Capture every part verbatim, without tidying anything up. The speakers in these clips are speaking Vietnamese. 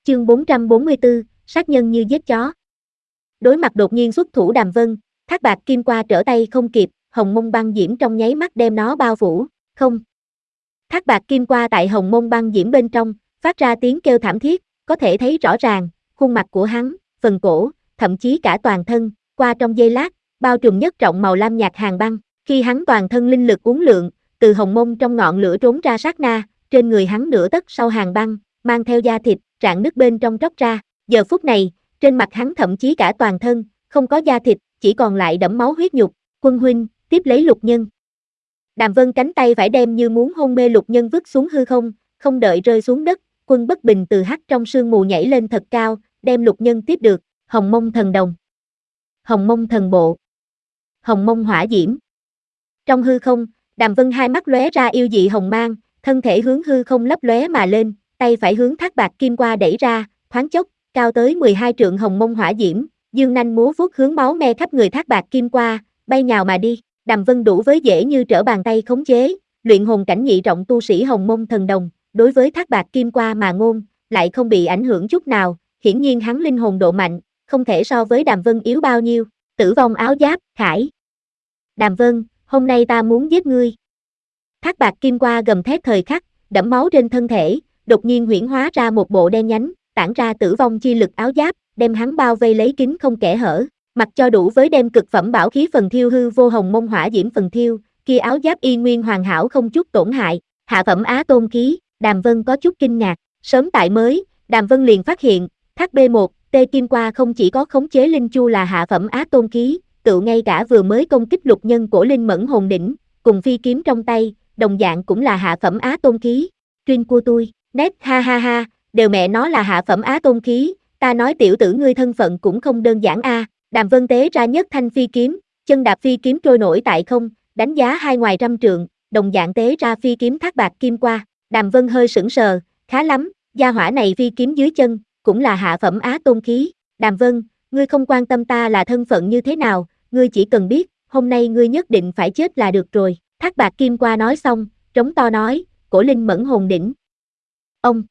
Chương bốn trăm bốn mươi tư, sát nhân như giết chó. Đối mặt đột nhiên xuất thủ Đàm Vân, Thác Bạt Kim Qua trở tay không kịp, hồng mông băng diễm trong nháy mắt đem nó bao phủ. Không. Thác Bạt Kim Qua tại hồng mông băng diễm bên trong, phát ra tiếng kêu thảm thiết, có thể thấy rõ ràng, khuôn mặt của hắn, phần cổ, thậm chí cả toàn thân, qua trong giây lát, bao trùm nhất trọng màu lam nhạt hàng băng. Khi hắn toàn thân linh lực uốn lượn, từ hồng mông trong ngọn lửa trốn ra sát na, trên người hắn nửa tấc sau hàng băng, mang theo da thịt, rạn nứt bên trong tróc ra. Giờ phút này, trên mặt hắn thậm chí cả toàn thân, không có da thịt, chỉ còn lại đẫm máu huyết nhục. Quân huynh, tiếp lấy Lục Nhân. Đàm Vân cánh tay phải đem như muốn hôn mê Lục Nhân vứt xuống hư không, không đợi rơi xuống đất, Quân Bất Bình từ hắt trong sương mù nhảy lên thật cao, đem Lục Nhân tiếp được. Hồng Mông Thần Đồng, Hồng Mông Thần Bộ, Hồng Mông Hỏa Diễm. Trong hư không, Đàm Vân hai mắt lóe ra yêu dị hồng mang, thân thể hướng hư không lấp lóe mà lên, tay phải hướng Thác Bạt Kim Qua đẩy ra, thoáng chốc, cao tới mười hai trượng hồng mông hỏa diễm, dương nanh múa vuốt hướng máu me khắp người Thác Bạt Kim Qua, bay nhào mà đi. Đàm Vân đủ với dễ như trở bàn tay khống chế, luyện hồn cảnh nhị trọng tu sĩ hồng mông thần đồng, đối với Thác Bạt Kim Qua mà ngôn, lại không bị ảnh hưởng chút nào, hiển nhiên hắn linh hồn độ mạnh, không thể so với Đàm Vân yếu bao nhiêu. Tử vong áo giáp, Khải. Đàm Vân, hôm nay ta muốn giết ngươi. Thác Bạt Kim Qua gầm thét thời khắc, đẫm máu trên thân thể, đột nhiên huyễn hóa ra một bộ đen nhánh, tản ra tử vong chi lực áo giáp, đem hắn bao vây lấy kín không kẽ hở, mặc cho đủ với đem cực phẩm bảo khí phần thiêu hư vô hồng mông hỏa diễm phần thiêu, kia áo giáp y nguyên hoàn hảo không chút tổn hại, hạ phẩm á tôn khí. Đàm Vân có chút kinh ngạc, sớm tại mới, Đàm Vân liền phát hiện, Thác B một, T Kim Qua không chỉ có khống chế linh chu là hạ phẩm á tôn khí, tự ngay cả vừa mới công kích Lục Nhân của linh mẫn hồn đỉnh, cùng phi kiếm trong tay, đồng dạng cũng là hạ phẩm á tôn khí. Truyên của tôi, nét ha ha ha, đều mẹ nó là hạ phẩm á tôn khí, ta nói tiểu tử ngươi thân phận cũng không đơn giản a. À. Đàm Vân tế ra nhất thanh phi kiếm, chân đạp phi kiếm trôi nổi tại không, đánh giá hai ngoài trăm trượng, đồng dạng tế ra phi kiếm Thác Bạt Kim Qua. Đàm Vân hơi sững sờ, khá lắm, gia hỏa này phi kiếm dưới chân, cũng là hạ phẩm á tôn khí. Đàm Vân, ngươi không quan tâm ta là thân phận như thế nào, ngươi chỉ cần biết, hôm nay ngươi nhất định phải chết là được rồi. Thác Bạt Kim Qua nói xong, trống to nói, cổ linh mẫn hồn đỉnh. Ông.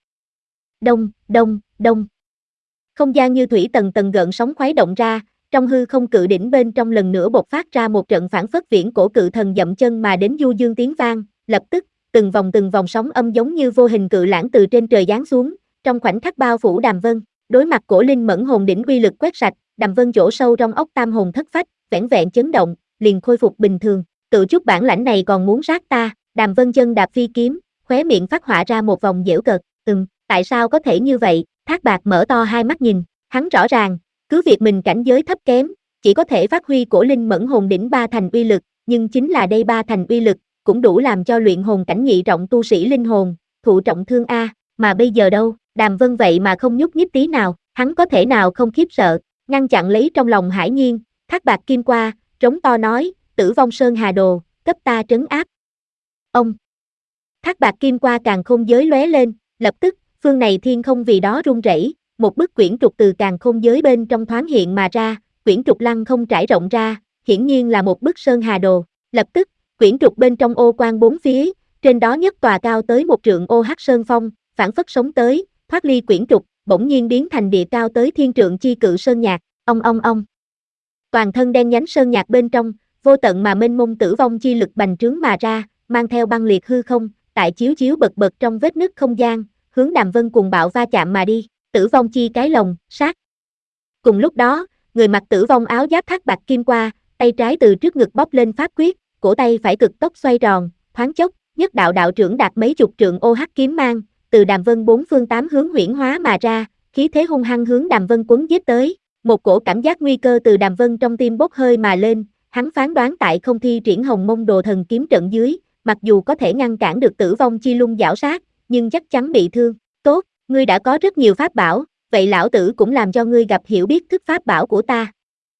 Đông, đông, đông. Không gian như thủy tầng tầng gợn sóng khuấy động ra, trong hư không cự đỉnh bên trong lần nữa bộc phát ra một trận phản phất viễn cổ cự thần dậm chân mà đến du dương tiếng vang, lập tức, từng vòng từng vòng sóng âm giống như vô hình cự lãng từ trên trời giáng xuống, trong khoảnh khắc bao phủ Đàm Vân. Đối mặt cổ linh mẫn hồn đỉnh uy lực quét sạch, Đàm Vân chỗ sâu trong óc tam hồn thất phách, vẻn vẹn chấn động, liền khôi phục bình thường. Tự chút bản lãnh này còn muốn sát ta. Đàm Vân chân đạp phi kiếm, khóe miệng phát họa ra một vòng giễu cợt. Ừm, tại sao có thể như vậy? Thác Bạt mở to hai mắt nhìn, hắn rõ ràng, cứ việc mình cảnh giới thấp kém, chỉ có thể phát huy cổ linh mẫn hồn đỉnh ba thành uy lực, nhưng chính là đây ba thành uy lực, cũng đủ làm cho luyện hồn cảnh nhị trọng tu sĩ linh hồn thụ trọng thương a. Mà bây giờ đâu? Đàm Vân vậy mà không nhúc nhích tí nào, hắn có thể nào không khiếp sợ? Ngăn chặn lấy trong lòng hải nhiên, Thác Bạt Kim Qua, trống to nói, Tử Vong Sơn Hà Đồ, cấp ta trấn áp. Ông. Thác Bạt Kim Qua càng khôn giới lóe lên, lập tức, phương này thiên không vì đó rung rẩy, một bức quyển trục từ càng khôn giới bên trong thoáng hiện mà ra, quyển trục lăng không trải rộng ra, hiển nhiên là một bức sơn hà đồ. Lập tức, quyển trục bên trong ô quang bốn phía, trên đó nhất tòa cao tới một trượng ô hắc sơn phong, phản phất sống tới, thoát ly quyển trục, bỗng nhiên biến thành địa cao tới thiên trượng chi cự sơn nhạc. Ông ông ông. Toàn thân đen nhánh sơn nhạc bên trong, vô tận mà mênh mông tử vong chi lực bành trướng mà ra, mang theo băng liệt hư không, tại chiếu chiếu bật bật trong vết nứt không gian, hướng Đàm Vân cuồng bạo va chạm mà đi. Tử vong chi cái lồng, sát. Cùng lúc đó, người mặc tử vong áo giáp Thác Bạt Kim Qua, tay trái từ trước ngực bóp lên pháp quyết, cổ tay phải cực tốc xoay tròn, thoáng chốc, nhất đạo đạo trưởng đạt mấy chục trượng ô hắc kiếm mang, từ Đàm Vân bốn phương tám hướng huyễn hóa mà ra, khí thế hung hăng hướng Đàm Vân quấn giết tới. Một cổ cảm giác nguy cơ từ Đàm Vân trong tim bốc hơi mà lên, hắn phán đoán tại không thi triển hồng mông đồ thần kiếm trận dưới, mặc dù có thể ngăn cản được tử vong chi lung giảo sát, nhưng chắc chắn bị thương. Tốt, ngươi đã có rất nhiều pháp bảo, vậy lão tử cũng làm cho ngươi gặp hiểu biết thức pháp bảo của ta.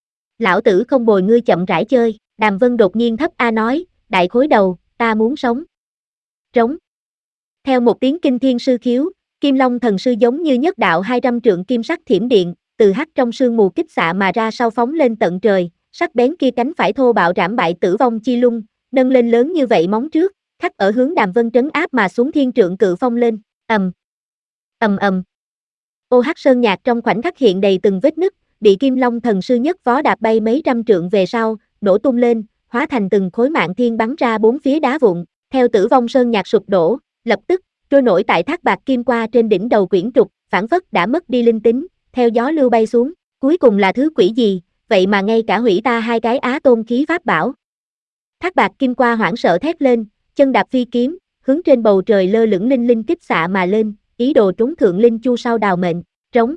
Lão tử không bồi ngươi chậm rãi chơi. Đàm Vân đột nhiên thấp a nói, đại khối đầu, ta muốn sống. Trống. Theo một tiếng kinh thiên sư khiếu, Kim Long thần sư giống như nhất đạo hai trăm trượng kim sắc thiểm điện, từ hắc trong sương mù kích xạ mà ra sau phóng lên tận trời, sắc bén kia cánh phải thô bạo rảm bại tử vong chi lung, nâng lên lớn như vậy móng trước, khắc ở hướng Đàm Vân trấn áp mà xuống thiên trượng cự phong lên. Ầm. Ầm ầm. Ô Hắc Sơn Nhạc trong khoảnh khắc hiện đầy từng vết nứt, bị Kim Long thần sư nhất phó đạp bay mấy trăm trượng về sau, nổ tung lên, hóa thành từng khối mạng thiên bắn ra bốn phía đá vụn, theo Tử Vong Sơn Nhạc sụp đổ, lập tức trôi nổi tại thác bạc kim qua trên đỉnh đầu quyển trục, phản phất đã mất đi linh tính, theo gió lưu bay xuống, cuối cùng là thứ quỷ gì, vậy mà ngay cả hủy ta hai cái Á Tôn khí pháp bảo. Thác bạc kim qua hoảng sợ thét lên, chân đạp phi kiếm, hướng trên bầu trời lơ lửng linh linh kích xạ mà lên, ý đồ trúng thượng linh chu sau đào mệnh, trống.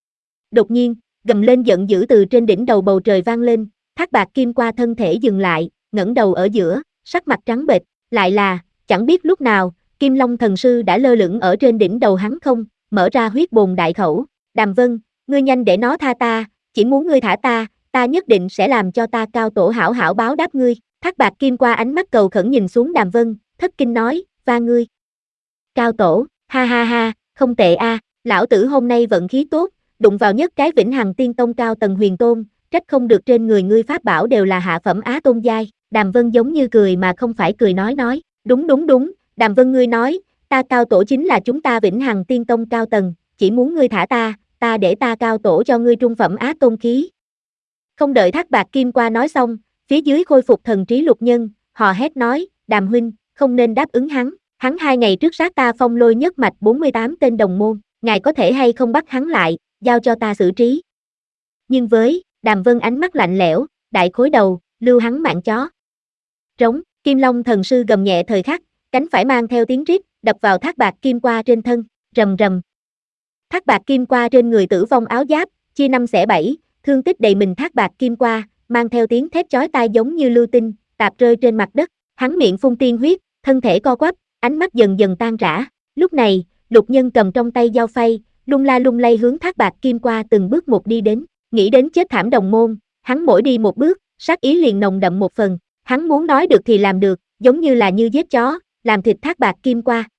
Đột nhiên, gầm lên giận dữ từ trên đỉnh đầu bầu trời vang lên, thác bạc kim qua thân thể dừng lại, ngẩng đầu ở giữa, sắc mặt trắng bệch, lại là, chẳng biết lúc nào, Kim Long thần sư đã lơ lửng ở trên đỉnh đầu hắn không, mở ra huyết bồn đại khẩu, Đàm Vân, ngươi nhanh để nó tha ta, chỉ muốn ngươi thả ta, ta nhất định sẽ làm cho ta cao tổ hảo hảo báo đáp ngươi, thác bạc kim qua ánh mắt cầu khẩn nhìn xuống Đàm Vân, thất kinh nói, va ngươi. Cao tổ, ha ha ha, không tệ a, lão tử hôm nay vận khí tốt, đụng vào nhất cái Vĩnh Hằng Tiên Tông cao tầng huyền tôn, trách không được trên người ngươi pháp bảo đều là hạ phẩm Á Tôn giai, Đàm Vân giống như cười mà không phải cười nói nói, đúng đúng đúng, Đàm Vân ngươi nói, ta cao tổ chính là chúng ta Vĩnh Hằng Tiên Tông cao tầng, chỉ muốn ngươi thả ta, ta để ta cao tổ cho ngươi trung phẩm Á Tôn khí. Không đợi thác bạc kim qua nói xong, phía dưới khôi phục thần trí lục nhân, hò hét nói, Đàm huynh, không nên đáp ứng hắn, hắn hai ngày trước sát ta phong lôi nhất mạch bốn mươi tám tên đồng môn, ngài có thể hay không bắt hắn lại, giao cho ta xử trí. Nhưng với, Đàm Vân ánh mắt lạnh lẽo, đại khối đầu, lưu hắn mạng chó. Trống, Kim Long thần sư gầm nhẹ thời khắc, cánh phải mang theo tiếng rít, đập vào thác bạc kim qua trên thân, rầm rầm. Thác bạc kim qua trên người tử vong áo giáp, chia năm xẻ bảy, thương tích đầy mình thác bạc kim qua, mang theo tiếng thét chói tai giống như lưu tinh, tạp rơi trên mặt đất, hắn miệng phun tiên huyết, thân thể co quắp, ánh mắt dần dần tan rã. Lúc này, lục nhân cầm trong tay dao phay, lung la lung lay hướng thác bạc kim qua từng bước một đi đến, nghĩ đến chết thảm đồng môn, hắn mỗi đi một bước, sát ý liền nồng đậm một phần, hắn muốn nói được thì làm được, giống như là như giết chó, làm thịt thác bạc kim qua.